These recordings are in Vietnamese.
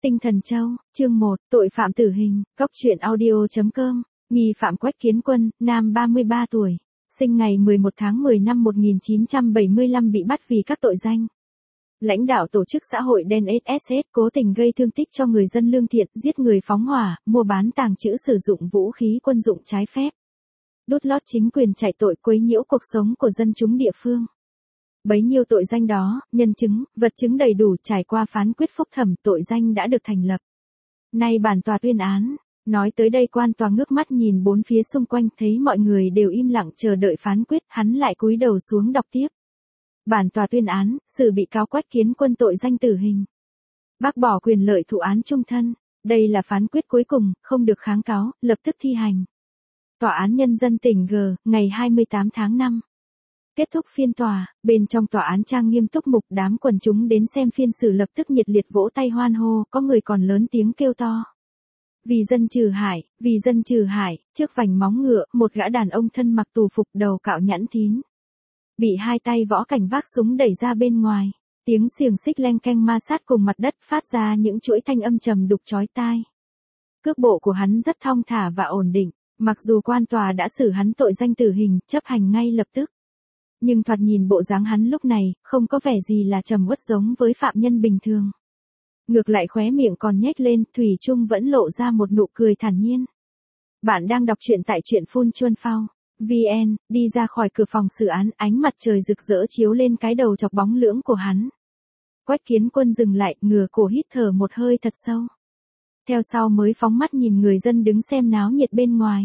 Tinh Thần Châu, chương 1, tội phạm tử hình, góc truyện audio.com, nghi phạm Quách Kiến Quân, nam 33 tuổi, sinh ngày 11 tháng 10 năm 1975 bị bắt vì các tội danh. Lãnh đạo tổ chức xã hội đen SSS cố tình gây thương tích cho người dân lương thiện, giết người phóng hỏa, mua bán tàng trữ sử dụng vũ khí quân dụng trái phép. Đút lót chính quyền chạy tội quấy nhiễu cuộc sống của dân chúng địa phương. Bấy nhiêu tội danh đó, nhân chứng, vật chứng đầy đủ trải qua phán quyết phúc thẩm tội danh đã được thành lập. Nay bản tòa tuyên án, nói tới đây quan tòa ngước mắt nhìn bốn phía xung quanh thấy mọi người đều im lặng chờ đợi phán quyết, hắn lại cúi đầu xuống đọc tiếp. Bản tòa tuyên án, xử bị cáo Quách Kiến Quân tội danh tử hình. Bác bỏ quyền lợi thụ án chung thân, đây là phán quyết cuối cùng, không được kháng cáo, lập tức thi hành. Tòa án Nhân dân tỉnh G, ngày 28 tháng 5. Kết thúc phiên tòa, bên trong tòa án trang nghiêm túc mục, đám quần chúng đến xem phiên xử lập tức nhiệt liệt vỗ tay hoan hô, có người còn lớn tiếng kêu to. Vì dân trừ hại, vì dân trừ hại, trước vành móng ngựa, một gã đàn ông thân mặc tù phục đầu cạo nhẵn thín. Bị hai tay võ cảnh vác súng đẩy ra bên ngoài, tiếng xiềng xích leng keng ma sát cùng mặt đất phát ra những chuỗi thanh âm trầm đục chói tai. Cước bộ của hắn rất thong thả và ổn định, mặc dù quan tòa đã xử hắn tội danh tử hình, chấp hành ngay lập tức. Nhưng thoạt nhìn bộ dáng hắn lúc này, không có vẻ gì là trầm uất giống với phạm nhân bình thường. Ngược lại khóe miệng còn nhếch lên, thủy chung vẫn lộ ra một nụ cười thản nhiên. Bạn đang đọc truyện tại truyện Phun Chuân Phao. VN, đi ra khỏi cửa phòng xử án, ánh mặt trời rực rỡ chiếu lên cái đầu chọc bóng lưỡng của hắn. Quách Kiến Quân dừng lại, ngửa cổ hít thở một hơi thật sâu. Theo sau mới phóng mắt nhìn người dân đứng xem náo nhiệt bên ngoài.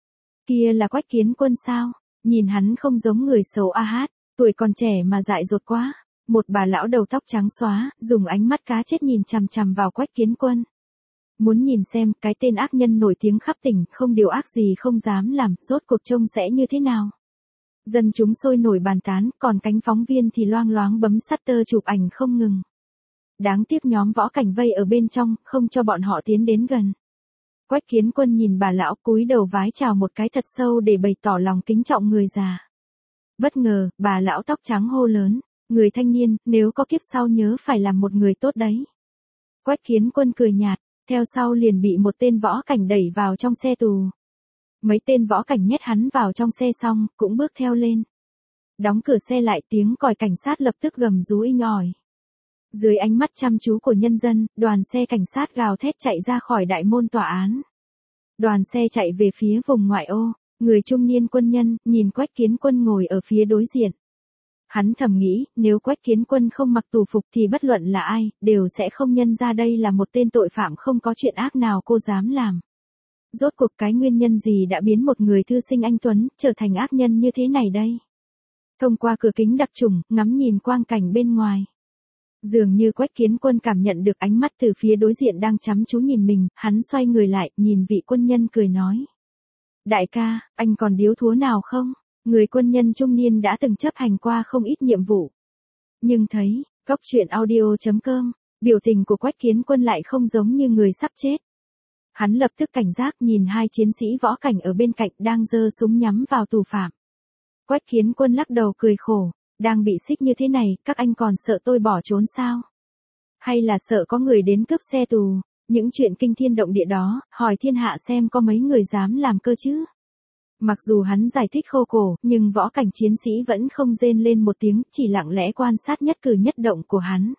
Kia là Quách Kiến Quân sao? Nhìn hắn không giống người xấu a hát, tuổi còn trẻ mà dại dột quá. Một bà lão đầu tóc trắng xóa, dùng ánh mắt cá chết nhìn chằm chằm vào Quách Kiến Quân. Muốn nhìn xem cái tên ác nhân nổi tiếng khắp tỉnh, không điều ác gì không dám làm, rốt cuộc trông sẽ như thế nào. Dân chúng sôi nổi bàn tán, còn cánh phóng viên thì loang loáng bấm shutter chụp ảnh không ngừng. Đáng tiếc nhóm võ cảnh vây ở bên trong, không cho bọn họ tiến đến gần. Quách Kiến Quân nhìn bà lão cúi đầu vái chào một cái thật sâu để bày tỏ lòng kính trọng người già. Bất ngờ, bà lão tóc trắng hô lớn, người thanh niên, nếu có kiếp sau nhớ phải làm một người tốt đấy. Quách Kiến Quân cười nhạt, theo sau liền bị một tên võ cảnh đẩy vào trong xe tù. Mấy tên võ cảnh nhét hắn vào trong xe xong, cũng bước theo lên. Đóng cửa xe lại, tiếng còi cảnh sát lập tức gầm rú inh ỏi. Dưới ánh mắt chăm chú của nhân dân, đoàn xe cảnh sát gào thét chạy ra khỏi đại môn tòa án. Đoàn xe chạy về phía vùng ngoại ô, người trung niên quân nhân, nhìn Quách Kiến Quân ngồi ở phía đối diện. Hắn thầm nghĩ, nếu Quách Kiến Quân không mặc tù phục thì bất luận là ai, đều sẽ không nhận ra đây là một tên tội phạm không có chuyện ác nào cô dám làm. Rốt cuộc cái nguyên nhân gì đã biến một người thư sinh anh tuấn, trở thành ác nhân như thế này đây? Thông qua cửa kính đặc trùng, ngắm nhìn quang cảnh bên ngoài. Dường như Quách Kiến Quân cảm nhận được ánh mắt từ phía đối diện đang chăm chú nhìn mình, hắn xoay người lại, nhìn vị quân nhân cười nói. Đại ca, anh còn điếu thúa nào không? Người quân nhân trung niên đã từng chấp hành qua không ít nhiệm vụ. Nhưng thấy, góc truyện audio.com, biểu tình của Quách Kiến Quân lại không giống như người sắp chết. Hắn lập tức cảnh giác nhìn hai chiến sĩ võ cảnh ở bên cạnh đang giơ súng nhắm vào tù phạm. Quách Kiến Quân lắc đầu cười khổ, đang bị xích như thế này, các anh còn sợ tôi bỏ trốn sao? Hay là sợ có người đến cướp xe tù, những chuyện kinh thiên động địa đó, hỏi thiên hạ xem có mấy người dám làm cơ chứ? Mặc dù hắn giải thích khô cổ, nhưng võ cảnh chiến sĩ vẫn không rên lên một tiếng, chỉ lặng lẽ quan sát nhất cử nhất động của hắn.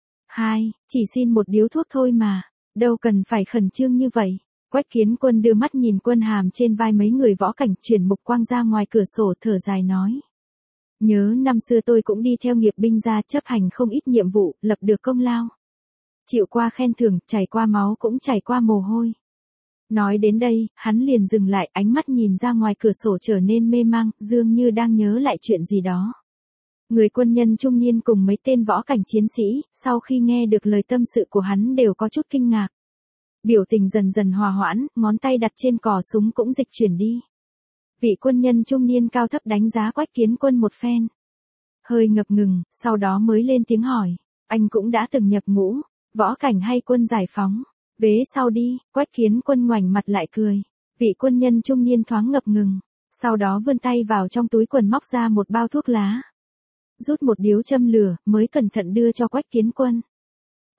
Chỉ xin một điếu thuốc thôi mà, đâu cần phải khẩn trương như vậy. Quách Kiến Quân đưa mắt nhìn quân hàm trên vai mấy người võ cảnh, chuyển mục quang ra ngoài cửa sổ thở dài nói. Nhớ năm xưa tôi cũng đi theo nghiệp binh ra chấp hành không ít nhiệm vụ, lập được công lao. Chịu qua khen thưởng, chảy qua máu cũng chảy qua mồ hôi. Nói đến đây, hắn liền dừng lại, ánh mắt nhìn ra ngoài cửa sổ trở nên mê mang, dường như đang nhớ lại chuyện gì đó. Người quân nhân trung niên cùng mấy tên võ cảnh chiến sĩ, sau khi nghe được lời tâm sự của hắn đều có chút kinh ngạc. Biểu tình dần dần hòa hoãn, ngón tay đặt trên cò súng cũng dịch chuyển đi. Vị quân nhân trung niên cao thấp đánh giá Quách Kiến Quân một phen. Hơi ngập ngừng, sau đó mới lên tiếng hỏi, anh cũng đã từng nhập ngũ, võ cảnh hay quân giải phóng? Vế sau đi, Quách Kiến Quân ngoảnh mặt lại cười. Vị quân nhân trung niên thoáng ngập ngừng, sau đó vươn tay vào trong túi quần móc ra một bao thuốc lá. Rút một điếu châm lửa, mới cẩn thận đưa cho Quách Kiến Quân.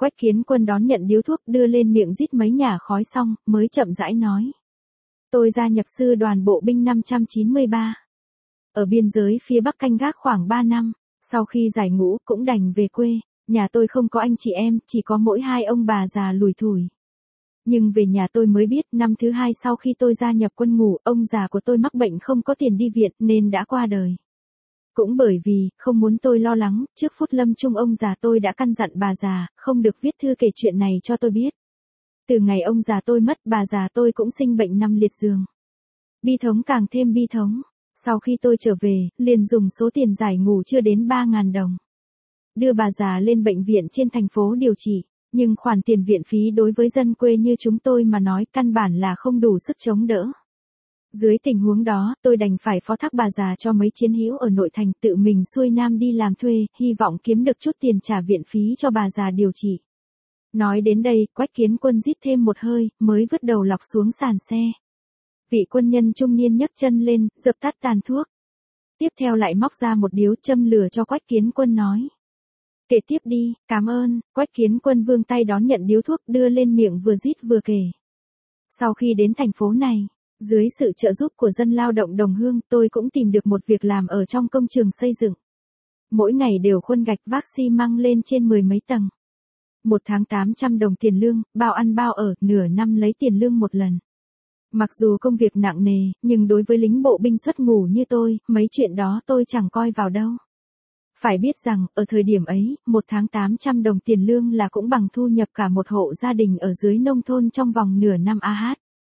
Quách Kiến Quân đón nhận điếu thuốc đưa lên miệng rít mấy nhả khói xong, mới chậm rãi nói. Tôi gia nhập sư đoàn bộ binh 593. Ở biên giới phía Bắc canh gác khoảng 3 năm, sau khi giải ngũ cũng đành về quê, nhà tôi không có anh chị em, chỉ có mỗi hai ông bà già lủi thủi. Nhưng về nhà tôi mới biết năm thứ hai sau khi tôi gia nhập quân ngũ, ông già của tôi mắc bệnh không có tiền đi viện nên đã qua đời. Cũng bởi vì, không muốn tôi lo lắng, trước phút lâm chung ông già tôi đã căn dặn bà già, không được viết thư kể chuyện này cho tôi biết. Từ ngày ông già tôi mất, bà già tôi cũng sinh bệnh nằm liệt giường. Bi thống càng thêm bi thống. Sau khi tôi trở về, liền dùng số tiền giải ngũ chưa đến 3.000 đồng. Đưa bà già lên bệnh viện trên thành phố điều trị, nhưng khoản tiền viện phí đối với dân quê như chúng tôi mà nói căn bản là không đủ sức chống đỡ. Dưới tình huống đó, tôi đành phải phó thác bà già cho mấy chiến hữu ở nội thành tự mình xuôi nam đi làm thuê, hy vọng kiếm được chút tiền trả viện phí cho bà già điều trị. Nói đến đây, Quách Kiến Quân rít thêm một hơi, mới vứt đầu lọc xuống sàn xe. Vị quân nhân trung niên nhấc chân lên, dập tắt tàn thuốc. Tiếp theo lại móc ra một điếu châm lửa cho Quách Kiến Quân nói. Kể tiếp đi, cảm ơn. Quách Kiến Quân vươn tay đón nhận điếu thuốc đưa lên miệng vừa rít vừa kể. Sau khi đến thành phố này, dưới sự trợ giúp của dân lao động đồng hương, tôi cũng tìm được một việc làm ở trong công trường xây dựng. Mỗi ngày đều khuân gạch vác xi măng lên trên 10 mấy tầng. Một tháng 800 đồng tiền lương, bao ăn bao ở, nửa năm lấy tiền lương một lần. Mặc dù công việc nặng nề, nhưng đối với lính bộ binh xuất ngũ như tôi, mấy chuyện đó tôi chẳng coi vào đâu. Phải biết rằng, ở thời điểm ấy, một tháng 800 đồng tiền lương là cũng bằng thu nhập cả một hộ gia đình ở dưới nông thôn trong vòng nửa năm AH.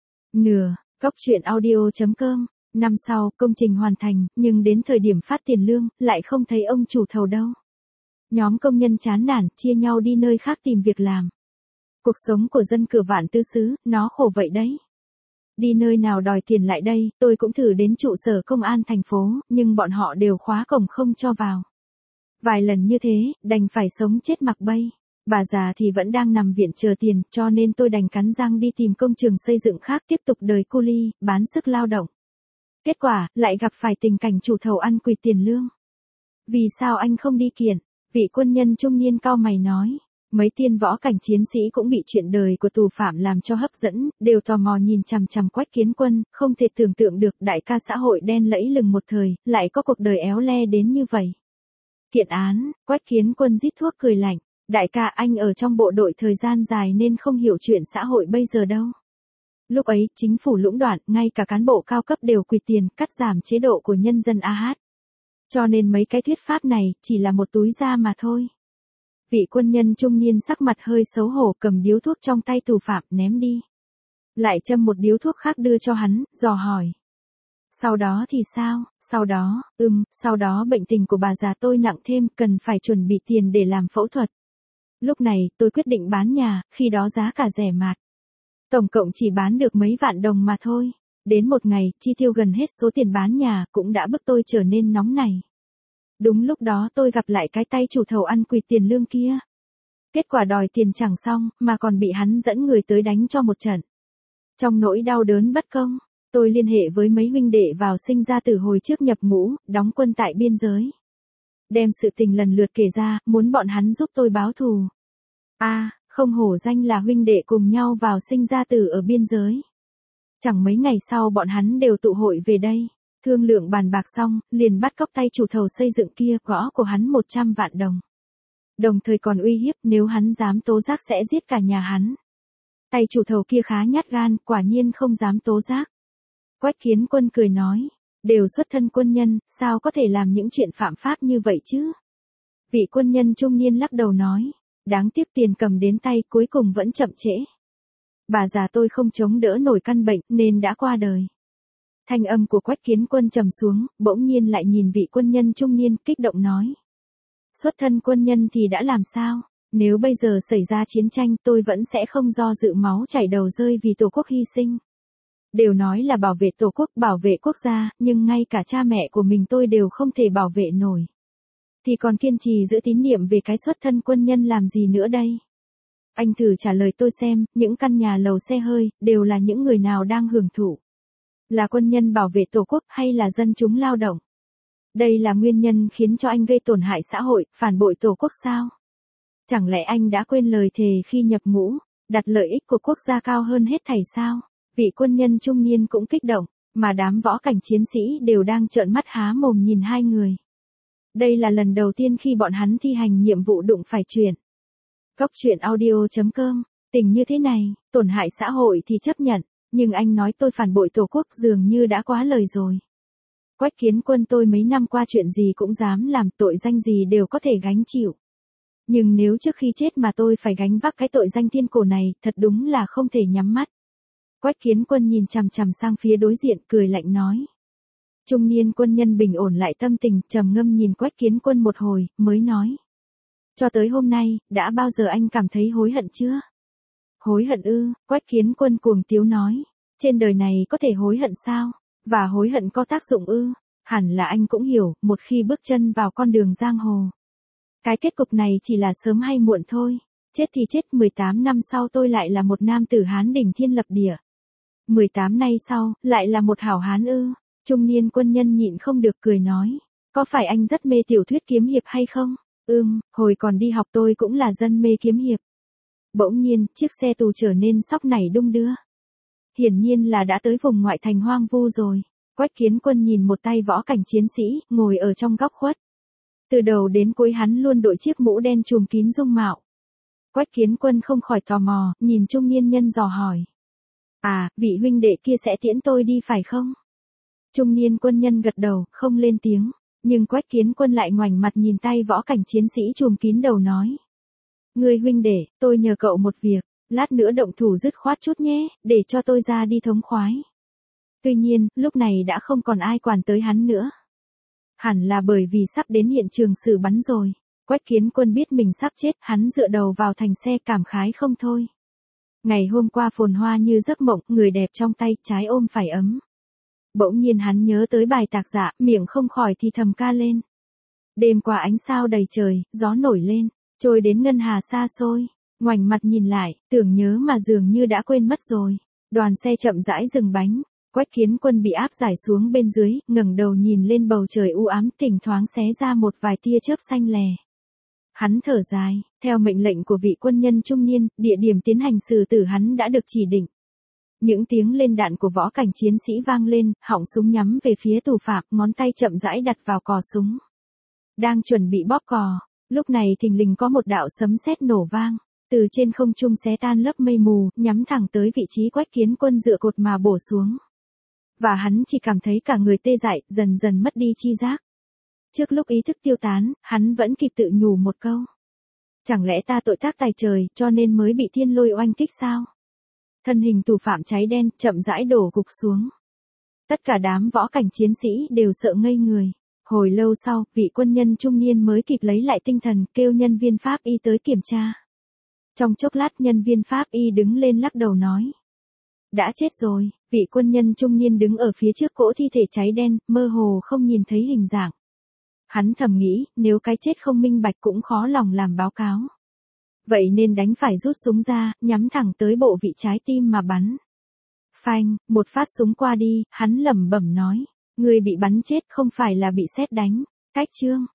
Cóc truyện audio.com. Năm sau, công trình hoàn thành, nhưng đến thời điểm phát tiền lương, lại không thấy ông chủ thầu đâu. Nhóm công nhân chán nản, chia nhau đi nơi khác tìm việc làm. Cuộc sống của dân Cửa Vạn Tứ xứ, nó khổ vậy đấy. Đi nơi nào đòi tiền lại đây, tôi cũng thử đến trụ sở công an thành phố, nhưng bọn họ đều khóa cổng không cho vào. Vài lần như thế, đành phải sống chết mặc bay. Bà già thì vẫn đang nằm viện chờ tiền, cho nên tôi đành cắn răng đi tìm công trường xây dựng khác tiếp tục đời cu li, bán sức lao động. Kết quả, lại gặp phải tình cảnh chủ thầu ăn quỵt tiền lương. Vì sao anh không đi kiện? Vị quân nhân trung niên cau mày nói. Mấy tiên võ cảnh chiến sĩ cũng bị chuyện đời của tù phạm làm cho hấp dẫn, đều tò mò nhìn chằm chằm Quách Kiến Quân, không thể tưởng tượng được đại ca xã hội đen lẫy lừng một thời, lại có cuộc đời éo le đến như vậy. Kiện án, Quách Kiến Quân rít thuốc cười lạnh. Đại ca anh ở trong bộ đội thời gian dài nên không hiểu chuyện xã hội bây giờ đâu. Lúc ấy, chính phủ lũng đoạn, ngay cả cán bộ cao cấp đều quỵt tiền, cắt giảm chế độ của nhân dân AH. Cho nên mấy cái thuyết pháp này, chỉ là một túi da mà thôi. Vị quân nhân trung niên sắc mặt hơi xấu hổ cầm điếu thuốc trong tay tù phạm ném đi. Lại châm một điếu thuốc khác đưa cho hắn, dò hỏi. Sau đó thì sao? Sau đó bệnh tình của bà già tôi nặng thêm, cần phải chuẩn bị tiền để làm phẫu thuật. Lúc này, tôi quyết định bán nhà, khi đó giá cả rẻ mạt. Tổng cộng chỉ bán được mấy vạn đồng mà thôi. Đến một ngày, chi tiêu gần hết số tiền bán nhà, cũng đã bức tôi trở nên nóng nảy. Đúng lúc đó tôi gặp lại cái tay chủ thầu ăn quỵt tiền lương kia. Kết quả đòi tiền chẳng xong, mà còn bị hắn dẫn người tới đánh cho một trận. Trong nỗi đau đớn bất công, tôi liên hệ với mấy huynh đệ vào sinh ra tử hồi trước nhập ngũ, đóng quân tại biên giới. Đem sự tình lần lượt kể ra, muốn bọn hắn giúp tôi báo thù. Không hổ danh là huynh đệ cùng nhau vào sinh ra tử ở biên giới. Chẳng mấy ngày sau bọn hắn đều tụ hội về đây. Thương lượng bàn bạc xong, liền bắt cóc tay chủ thầu xây dựng kia, gõ của hắn 100 vạn đồng. Đồng thời còn uy hiếp nếu hắn dám tố giác sẽ giết cả nhà hắn. Tay chủ thầu kia khá nhát gan, quả nhiên không dám tố giác. Quách Kiến Quân cười nói, đều xuất thân quân nhân, sao có thể làm những chuyện phạm pháp như vậy chứ? Vị quân nhân trung niên lắc đầu nói, đáng tiếc tiền cầm đến tay cuối cùng vẫn chậm trễ. Bà già tôi không chống đỡ nổi căn bệnh nên đã qua đời. Thanh âm của Quách Kiến Quân trầm xuống, bỗng nhiên lại nhìn vị quân nhân trung niên kích động nói. Xuất thân quân nhân thì đã làm sao? Nếu bây giờ xảy ra chiến tranh tôi vẫn sẽ không do dự máu chảy đầu rơi vì Tổ quốc hy sinh. Đều nói là bảo vệ Tổ quốc, bảo vệ quốc gia, nhưng ngay cả cha mẹ của mình tôi đều không thể bảo vệ nổi. Thì còn kiên trì giữ tín niệm về cái xuất thân quân nhân làm gì nữa đây? Anh thử trả lời tôi xem, những căn nhà lầu xe hơi, đều là những người nào đang hưởng thụ? Là quân nhân bảo vệ Tổ quốc hay là dân chúng lao động? Đây là nguyên nhân khiến cho anh gây tổn hại xã hội, phản bội Tổ quốc sao? Chẳng lẽ anh đã quên lời thề khi nhập ngũ, đặt lợi ích của quốc gia cao hơn hết thảy sao? Vị quân nhân trung niên cũng kích động, mà đám võ cảnh chiến sĩ đều đang trợn mắt há mồm nhìn hai người. Đây là lần đầu tiên khi bọn hắn thi hành nhiệm vụ đụng phải chuyện. Góc truyện audio.com, tình như thế này, tổn hại xã hội thì chấp nhận, nhưng anh nói tôi phản bội tổ quốc dường như đã quá lời rồi. Quách Kiến Quân, tôi mấy năm qua chuyện gì cũng dám làm, tội danh gì đều có thể gánh chịu. Nhưng nếu trước khi chết mà tôi phải gánh vác cái tội danh thiên cổ này, thật đúng là không thể nhắm mắt. Quách Kiến Quân nhìn chằm chằm sang phía đối diện, cười lạnh nói. Trung niên quân nhân bình ổn lại tâm tình, trầm ngâm nhìn Quách Kiến Quân một hồi, mới nói. Cho tới hôm nay, đã bao giờ anh cảm thấy hối hận chưa? Hối hận ư? Quách Kiến Quân cuồng tiếu nói. Trên đời này có thể hối hận sao? Và hối hận có tác dụng ư? Hẳn là anh cũng hiểu, một khi bước chân vào con đường giang hồ. Cái kết cục này chỉ là sớm hay muộn thôi. Chết thì chết, 18 năm sau tôi lại là một nam tử Hán đỉnh thiên lập địa. 18 nay sau, lại là một hảo hán ư? Trung niên quân nhân nhịn không được cười nói. Có phải anh rất mê tiểu thuyết kiếm hiệp hay không? Hồi còn đi học tôi cũng là dân mê kiếm hiệp. Bỗng nhiên, chiếc xe tù trở nên sóc nảy đung đưa. Hiển nhiên là đã tới vùng ngoại thành hoang vu rồi. Quách Kiến Quân nhìn một tay võ cảnh chiến sĩ, ngồi ở trong góc khuất. Từ đầu đến cuối hắn luôn đội chiếc mũ đen trùm kín dung mạo. Quách Kiến Quân không khỏi tò mò, nhìn trung niên nhân dò hỏi. À, vị huynh đệ kia sẽ tiễn tôi đi phải không? Trung niên quân nhân gật đầu, không lên tiếng. Nhưng Quách Kiến Quân lại ngoảnh mặt nhìn tay võ cảnh chiến sĩ trùm kín đầu nói. Ngươi huynh đệ, tôi nhờ cậu một việc, lát nữa động thủ dứt khoát chút nhé, để cho tôi ra đi thống khoái. Tuy nhiên, lúc này đã không còn ai quản tới hắn nữa. Hẳn là bởi vì sắp đến hiện trường xử bắn rồi. Quách Kiến Quân biết mình sắp chết, hắn dựa đầu vào thành xe cảm khái không thôi. Ngày hôm qua phồn hoa như giấc mộng, người đẹp trong tay, trái ôm phải ấm. Bỗng nhiên hắn nhớ tới bài Tạc Dạ, miệng không khỏi thì thầm ca lên. Đêm qua ánh sao đầy trời, gió nổi lên, trôi đến ngân hà xa xôi. Ngoảnh mặt nhìn lại, tưởng nhớ mà dường như đã quên mất rồi. Đoàn xe chậm rãi dừng bánh. Quách Kiến Quân bị áp giải xuống bên dưới, ngẩng đầu nhìn lên bầu trời u ám, thỉnh thoáng xé ra một vài tia chớp xanh lè. Hắn thở dài, theo mệnh lệnh của vị quân nhân trung niên, địa điểm tiến hành xử tử hắn đã được chỉ định. Những tiếng lên đạn của võ cảnh chiến sĩ vang lên, họng súng nhắm về phía tù phạm, ngón tay chậm rãi đặt vào cò súng. Đang chuẩn bị bóp cò, lúc này thình lình có một đạo sấm sét nổ vang, từ trên không trung xé tan lớp mây mù, nhắm thẳng tới vị trí Quách Kiến Quân dựa cột mà bổ xuống. Và hắn chỉ cảm thấy cả người tê dại, dần dần mất đi chi giác. Trước lúc ý thức tiêu tán, hắn vẫn kịp tự nhủ một câu. Chẳng lẽ ta tội tác tài trời, cho nên mới bị thiên lôi oanh kích sao? Thân hình tù phạm cháy đen, chậm rãi đổ gục xuống. Tất cả đám võ cảnh chiến sĩ đều sợ ngây người. Hồi lâu sau, vị quân nhân trung niên mới kịp lấy lại tinh thần, kêu nhân viên pháp y tới kiểm tra. Trong chốc lát nhân viên pháp y đứng lên lắc đầu nói. Đã chết rồi, vị quân nhân trung niên đứng ở phía trước cỗ thi thể cháy đen, mơ hồ không nhìn thấy hình dạng. Hắn thầm nghĩ, nếu cái chết không minh bạch cũng khó lòng làm báo cáo. Vậy nên đành phải rút súng ra, nhắm thẳng tới bộ vị trái tim mà bắn. Phanh, một phát súng qua đi, hắn lẩm bẩm nói. Người bị bắn chết không phải là bị sét đánh. Cách chương.